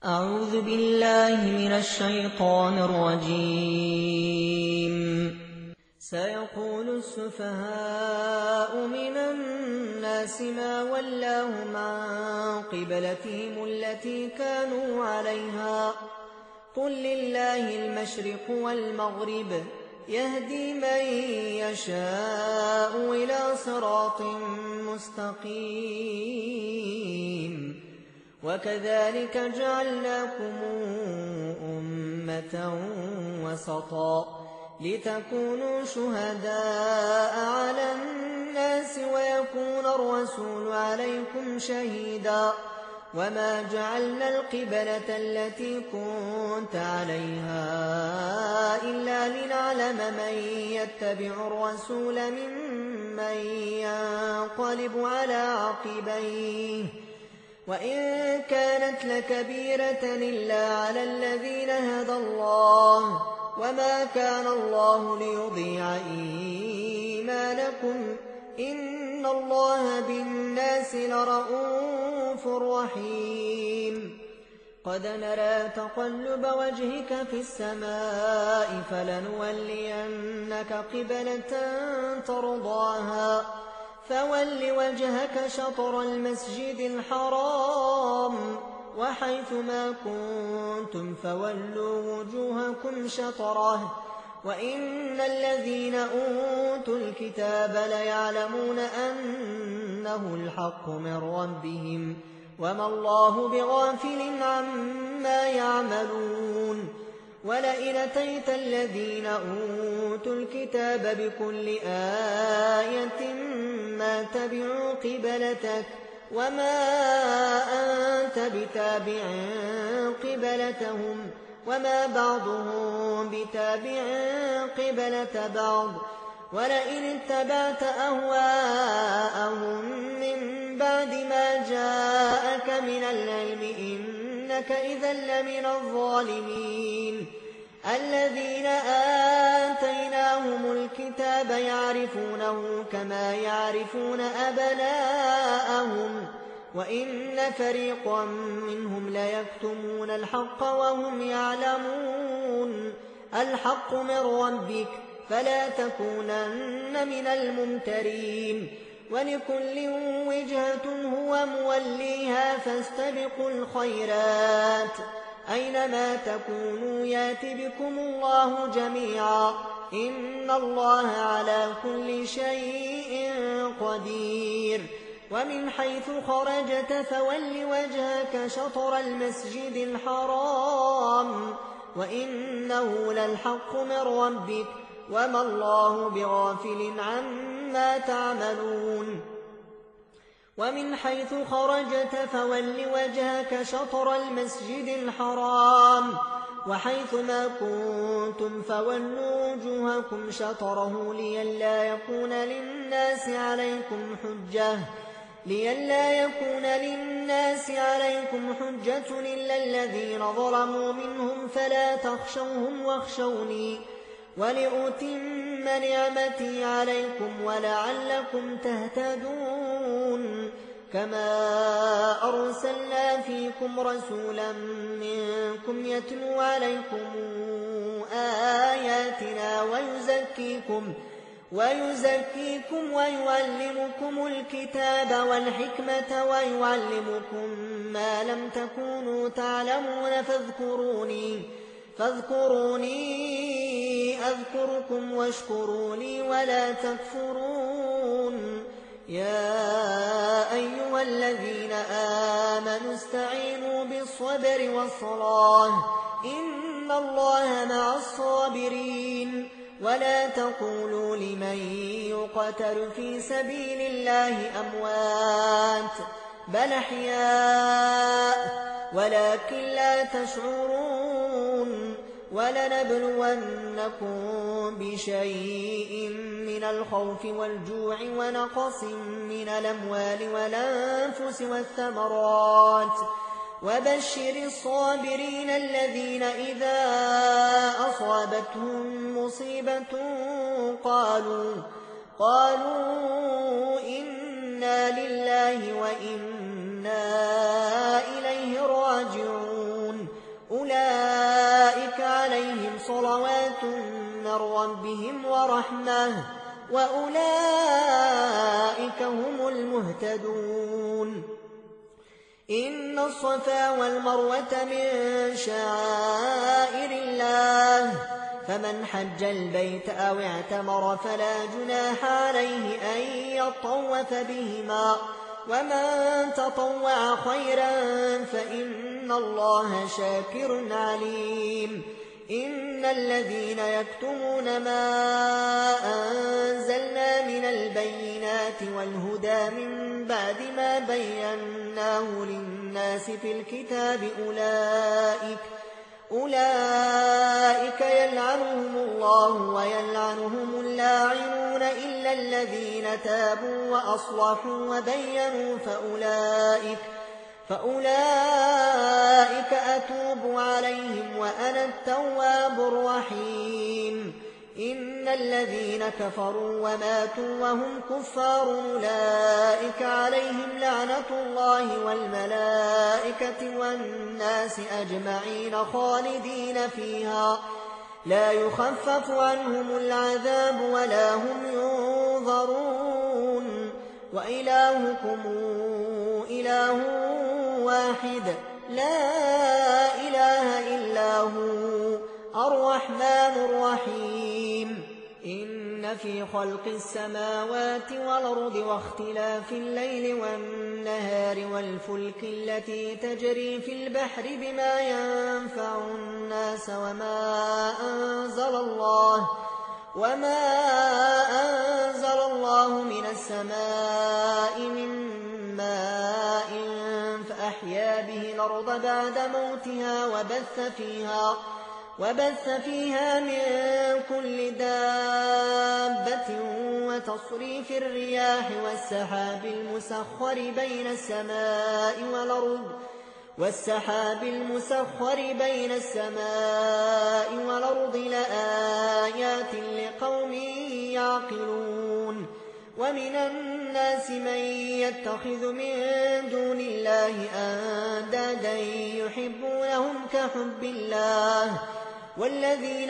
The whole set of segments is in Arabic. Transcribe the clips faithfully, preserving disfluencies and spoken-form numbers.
أعوذ بالله من الشيطان الرجيم. سيقول السفهاء من الناس ما ولاهم عن قبلتهم التي كانوا عليها قل لله المشرق والمغرب يهدي من يشاء إلى صراط مستقيم. وكذلك جعلناكم أمة وسطا لتكونوا شهداء على الناس ويكون الرسول عليكم شهيدا. وما جعلنا القبلة التي كنت عليها إلا لنعلم من يتبع الرسول ممن ينقلب على عقبيه وإن كانت لكبيرة إلا على الذين هدى الله وما كان الله ليضيع إيمانكم إن الله بالناس لرءوف رحيم. قد نرى تقلب وجهك في السماء فلنولينك قبلة ترضاها فول وجهك شطر المسجد الحرام وحيث ما كنتم فولوا وجوهكم شطره وإن الذين أوتوا الكتاب ليعلمون أنه الحق من ربهم وما الله بغافل عما يعملون. ولئن أتيت الذين أوتوا الكتاب بكل آية ما تبعوا قبلتك وما أنت بتابع قبلتهم وما بعضهم بتابع قبلة بعض. ولئن اتبعت أهواءهم من بعد ما جاءك من العلم إنك إذا لمن الظالمين. الذين آتيناهم الكتاب يعرفونه كما يعرفون أبناءهم وإن فريقا منهم ليكتمون الحق وهم يعلمون. الحق من ربك فلا تكونن من الممترين. ولكل وجهة هو موليها فاستبقوا الخيرات أينما تكونوا يات بكم الله جميعا إن الله على كل شيء قدير. ومن حيث خرجت فول وجهك شطر المسجد الحرام وإنه للحق من ربك وما الله بغافل عما تعملون. ومن حيث خرجت فول وجهك شطر المسجد الحرام وحيث ما كنتم فولوا وجوهكم شطره لئلا يكون للناس عليكم حجة لئلا يكون للناس عليكم حجة إلا الذين ظلموا منهم فلا تخشوهم واخشوني ولأتم نعمتي عليكم ولعلكم تهتدون. كما أرسلنا فيكم رسولا منكم يتلو عليكم آياتنا ويزكيكم ويزكيكم ويعلمكم الكتاب والحكمة ويعلمكم ما لم تكونوا تعلمون فاذكروني فاذكروني أذكركم واشكروا لي ولا تكفرون. يا أيها الذين آمنوا استعينوا بالصبر والصلاة إن الله مع الصابرين. ولا تقولوا لمن يقتل في سبيل الله أموات بل أحياء ولكن لا تشعرون. ولنبلونكم بشيء من الخوف والجوع ونقص من الأموال والأنفس والثمرات وبشر الصابرين الذين إذا أصابتهم مصيبة قالوا قالوا إنا لله وإنا إليه راجعون. ربهم ورحمة وأولئك هم المهتدون. إن الصفا والمروة من شعائر الله فمن حج البيت أو اعتمر فلا جناح عليه أن يطوف بهما ومن تطوع خيرا فإن الله شاكر عليم. إن الذين يكتمون ما أنزلنا من البينات والهدى من بعد ما بيناه للناس في الكتاب أولئك أولئك يلعنهم الله ويلعنهم اللاعنون إلا الذين تابوا وأصلحوا وبينوا فأولئك فأولئك أتوب عليهم وأنا التواب الرحيم. إن الذين كفروا وماتوا وهم كفار أولئك عليهم لعنة الله والملائكة والناس أجمعين خالدين فيها لا يخفف عنهم العذاب ولا هم ينظرون. وإلهكم إله واحد لا إله إلا هو الرحمن الرحيم. إن في خلق السماوات والأرض واختلاف الليل والنهار والفلك التي تجري في البحر بما ينفع الناس وما أنزل الله وما أنزل الله من السماء من ماء فأحيا به الأرض بعد موتها وبث فيها وبث فيها من كل دابة وتصريف الرياح والسحاب المسخر بين السماء والأرض والسحاب المسخر بين السماء والأرض لآيات لقوم يعقلون. ومن الناس من يتخذ من دون الله أندادا يحبونهم كحب الله والذين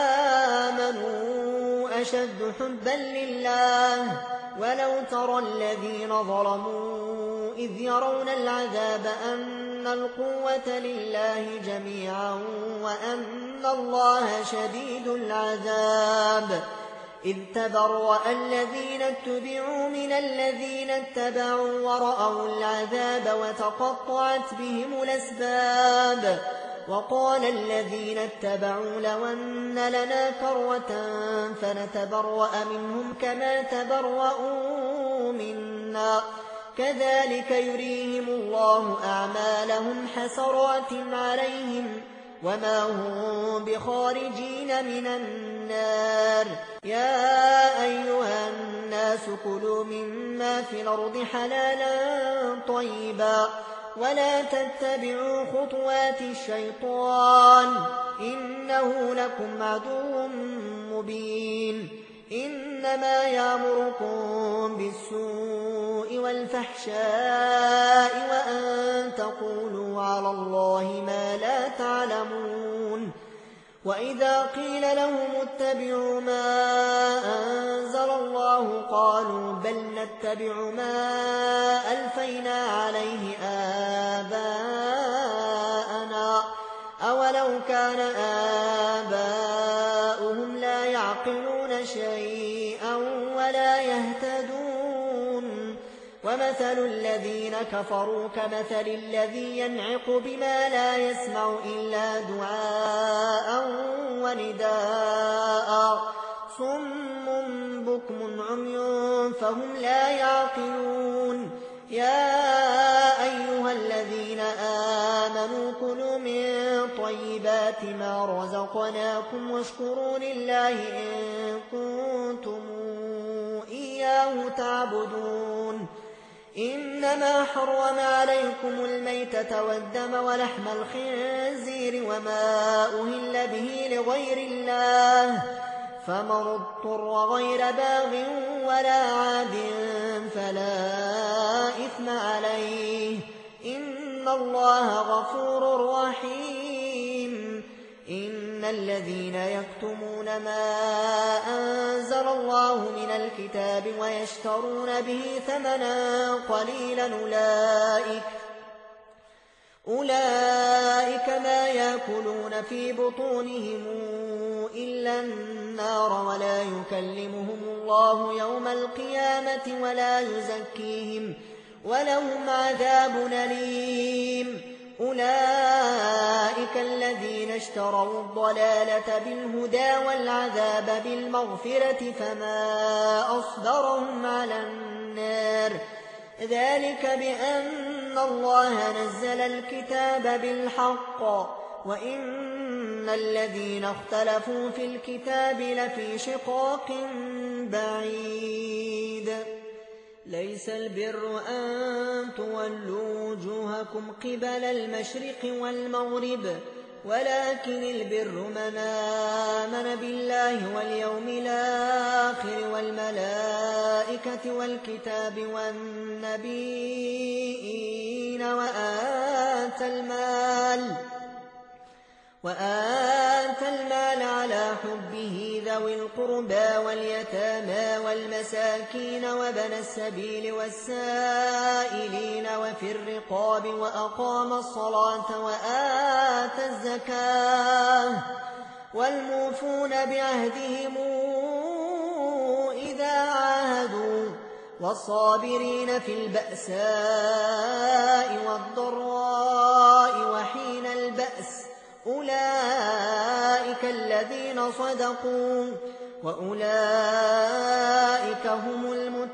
آمنوا أشد حبا لله. ولو ترى الذين ظلموا إذ يرون العذاب أن القوة لله جميعا وأن الله شديد العذاب إذ تبرأ الذين اتبعوا من الذين اتبعوا ورأوا العذاب وتقطعت بهم الأسباب. وقال الذين اتبعوا لو أن لنا كرة فنتبرأ منهم كما تبرؤوا منا كذلك يريهم الله أعمالهم حسرات عليهم وما هم بخارجين من النار. يا أيها الناس كلوا مما في الأرض حلالا طيبا ولا تتبعوا خطوات الشيطان إنه لكم عدو مبين. إنما يأمركم بالسوء والفحشاء وأن تقولوا على الله ما لا تعلمون. وإذا قيل لهم اتبعوا ما أنزل الله قالوا بل نتبع ما ألفينا عليه آباءنا أولو كان آباؤهم لا يعقلون شيئا ولا يهتدون. ومثل الذين كفروا كمثل الذي ينعق بما لا يسمع إلا دعاء ونداء صم بكم عمي فهم لا يعقلون. يا أيها الذين آمنوا كلوا من طيبات ما رزقناكم واشكروا لله إن كنتم إياه تعبدون. إنما حرم عليكم الميتة والدم ولحم الخنزير وما أهل به لغير الله فمن اضطر غير باغ ولا عاد فلا إثم عليه إن الله غفور رحيم. إن الذين يكتمون يكتمون ما أنزل الله من الكتاب ويشترون به ثمنا قليلا أولئك أولئك ما يأكلون في بطونهم إلا النار ولا يكلمهم الله يوم القيامة ولا يزكيهم ولهم عذاب أليم أولئك الذين اشتروا الضلالة بالهدى والعذاب بالمغفرة فما أصبرهم على النار ذلك بأن الله نزل الكتاب بالحق وإن الذين اختلفوا في الكتاب لفي شقاق بعيد ليس البر أن تولوا وجوهكم قبل المشرق والمغرب ولكن البر من آمن بالله واليوم الآخر والملائكة والكتاب والنبيين وآتى المال وآتى المال على حبه ذوي القربى واليتامى والمساكين وابن السبيل والسائلين وفي الرقاب وأقام الصلاة وآتى الزكاة والموفون بعهدهم إذا عاهدوا والصابرين في البأساء والضراء وحين البأس أولئك الذين صدقوا وأولئك هم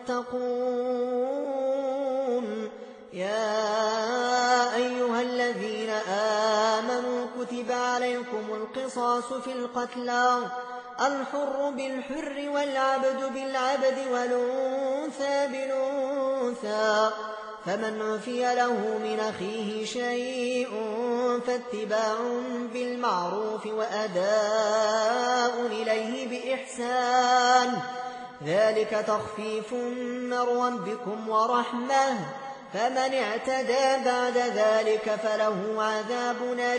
المتقون يا أيها الذين آمنوا كتب عليكم القصاص في القتلى الحر بالحر والعبد بالعبد والأنثى بالأنثى فمن عفي له من أخيه شيء فاتباع بالمعروف وأداء إليه بإحسان ذلك تخفيف من ربكم ورحمة فمن اعتدى بعد ذلك فله عذاب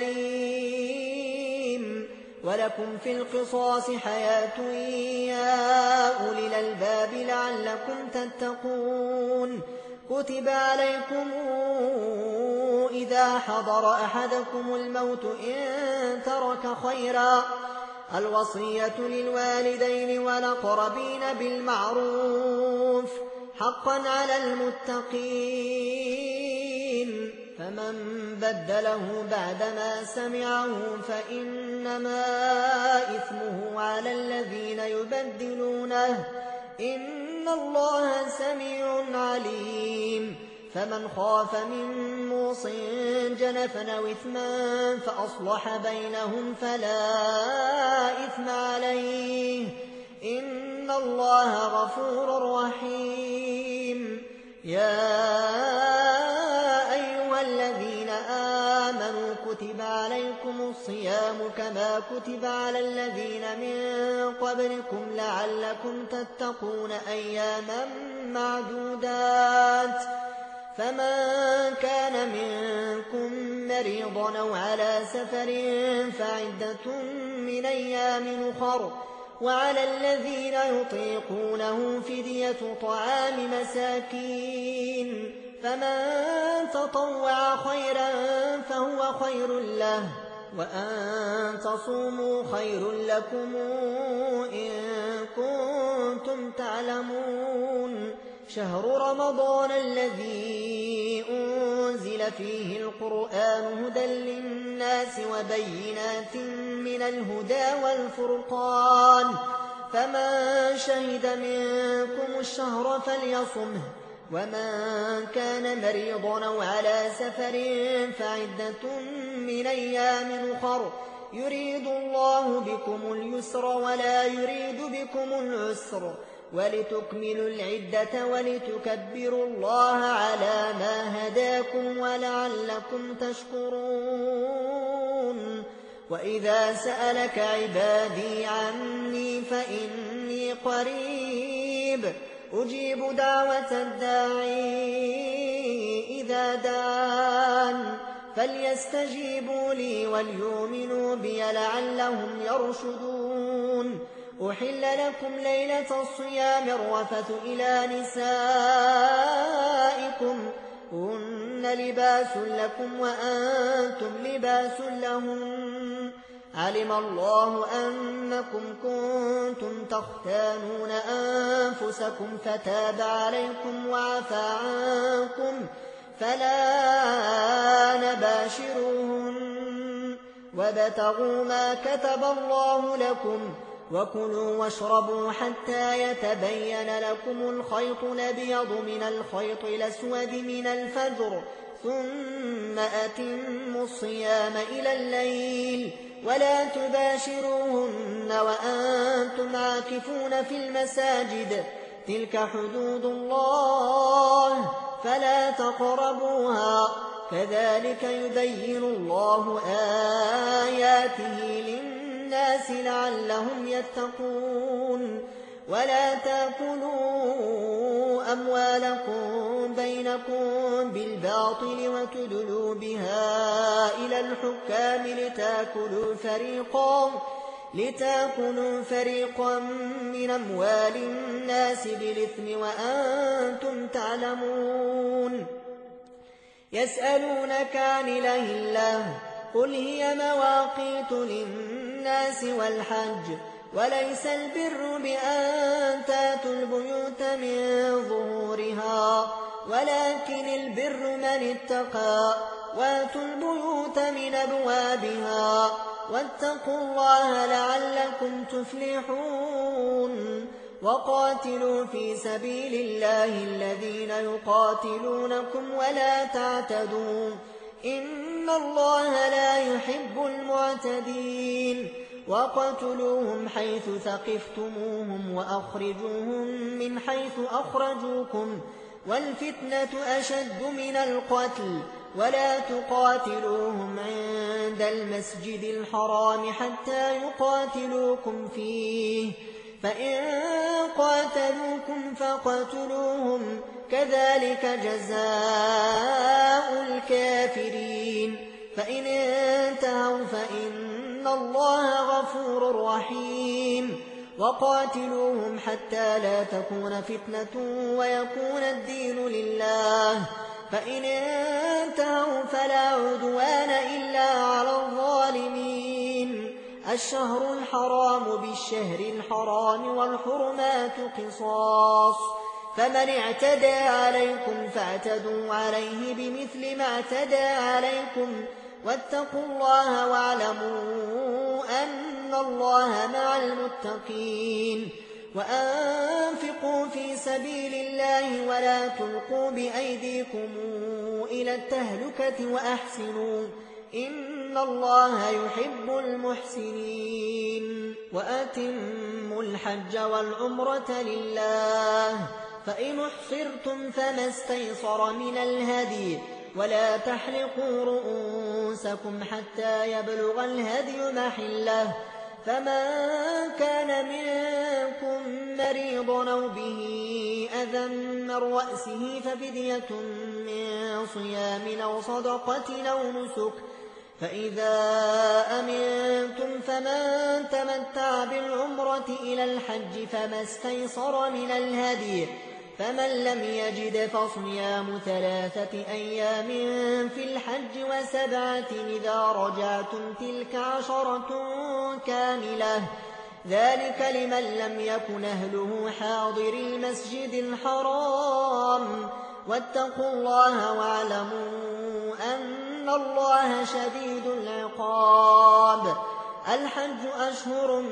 أليم ولكم في القصاص حياة يا أولي الألباب لعلكم تتقون كتب عليكم إذا حضر أحدكم الموت إن ترك خيرا الوصية للوالدين والأقربين بالمعروف حقا على المتقين فمن بدله بعدما سمعه فإنما إثمه على الذين يبدلونه إن الله سميع عليم فمن خاف من موص جنفا أو إثما فأصلح بينهم فلا إثم عليه إن الله غفور رحيم يا أيها الذين آمنوا كتب عليكم الصيام كما كتب على الذين من قبلكم لعلكم تتقون أياما معدودات فمن كان منكم مريضا أو على سفر فعدة من أيام أخر وعلى الذين يطيقونه فدية طعام مساكين فمن تطوع خيرا فهو خير له وأن تصوموا خير لكم إن كنتم تعلمون شهر رمضان الذي أنزل فيه القرآن هدى للناس وبينات من الهدى والفرقان فمن شهد منكم الشهر فليصمه ومن كان مريضا أو على سفر فعدة من أيام أخر يريد الله بكم اليسر ولا يريد بكم العسر ولتكملوا العدة ولتكبروا الله على ما هداكم ولعلكم تشكرون وإذا سألك عبادي عني فإني قريب أجيب دعوة الداعي إذا دعان فليستجيبوا لي وليؤمنوا بي لعلهم يرشدون. أحل لكم ليلة الصيام الرفث إلى نسائكم هن لباس لكم وأنتم لباس لهم. علم الله أنكم كنتم تختانون أنفسكم فتاب عليكم وعفى عنكم فلا نباشروهن وابتغوا ما كتب الله لكم وكلوا واشربوا حتى يتبين لكم الخيط الأبيض من الخيط الأسود من الفجر ثم أتموا الصيام إلى الليل ولا تباشروهن وأنتم عاكفون في المساجد تلك حدود الله فلا تقربوها كذلك يبين الله آياته للناس لعلهم يتقون. ولا تأكلوا أموالكم بينكم بالباطل وتدلوا بها إلى الحكام لتأكلوا فريقا لتأكلوا فريقا من أموال الناس بالإثم وأنتم تعلمون. يسألونك عن الأهلة قل هي مواقيت للناس والحج وليس البر بأن تأتوا البيوت من ظهورها ولكن البر من اتقى واتوا البيوت من أبوابها واتقوا الله لعلكم تفلحون. وقاتلوا في سبيل الله الذين يقاتلونكم ولا تعتدوا إن الله لا يحب المعتدين. وقتلوهم حيث ثقفتموهم وأخرجوهم من حيث أخرجوكم والفتنة أشد من القتل ولا تقاتلوهم عند المسجد الحرام حتى يقاتلوكم فيه فإن قاتلوكم فقتلوهم كذلك جزاء الكافرين. فإن انتهوا فإن الله غفور رحيم. وقاتلوهم حتى لا تكون فتنة ويكون الدين لله فإن انتهوا فلا عدوان إلا على الظالمين. الشهر الحرام بالشهر الحرام والحرمات قصاص فمن اعتدى عليكم فاعتدوا عليه بمثل ما اعتدى عليكم واتقوا الله واعلموا أن الله مع المتقين. وأنفقوا في سبيل الله ولا تلقوا بأيديكم إلى التهلكة وأحسنوا إن الله يحب المحسنين. وأتموا الحج والعمرة لله فإن احصرتم فما استيسر من الهدي ولا تحلقوا رؤوسكم حتى يبلغ الهدي محله فمن كان منكم مريضا أو به أذى من رأسه ففدية من صيام أو صدقة أو نسك فإذا أمنتم فمن تمتع بالعمرة إلى الحج فما استيسر من الهدي فمن لم يجد فصيام ثلاثة أيام في الحج وسبعة إذا رجعتم تلك عشرة كاملة ذلك لمن لم يكن أهله حاضر المسجد الحرام واتقوا الله واعلموا أن الله شديد العقاب. الحج أشهر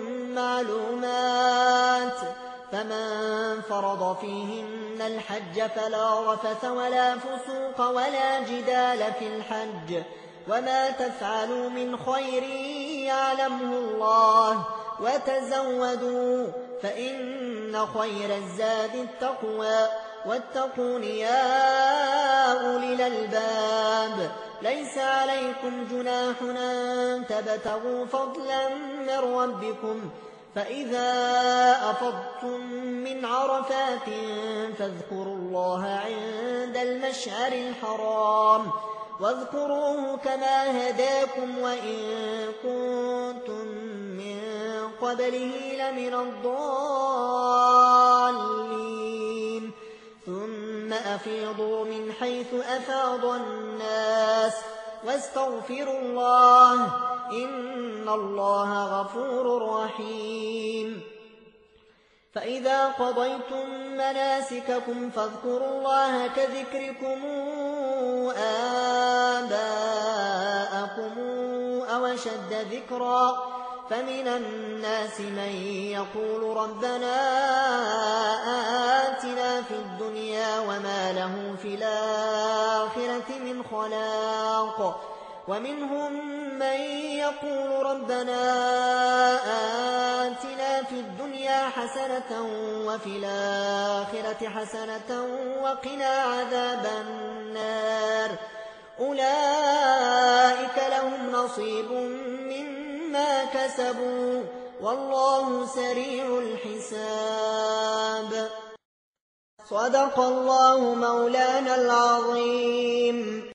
معلومات فمن فرض فيهن الحج فلا رفث ولا فسوق ولا جدال في الحج وما تفعلوا من خير يعلمه الله وتزودوا فإن خير الزاد التقوى واتقون يا أولي الألباب. ليس عليكم جناح أن تبتغوا فضلا من ربكم فإذا أفضتم من عرفات فاذكروا الله عند المشعر الحرام واذكروه كما هداكم وإن كنتم من قبله لمن الضالين ثم أفيضوا من حيث أفاض الناس واستغفروا الله إن الله غفور رحيم فإذا قضيتم مناسككم فاذكروا الله كذكركم آباءكم أو أشد ذكرا فمن الناس من يقول ربنا آتنا في الدنيا وما له في الآخرة من خلاق ومنهم من يقول ربنا آتنا في الدنيا حسنة وفي الآخرة حسنة وقنا عذاب النار أولئك لهم نصيب مما كسبوا والله سريع الحساب صدق الله مولانا العظيم.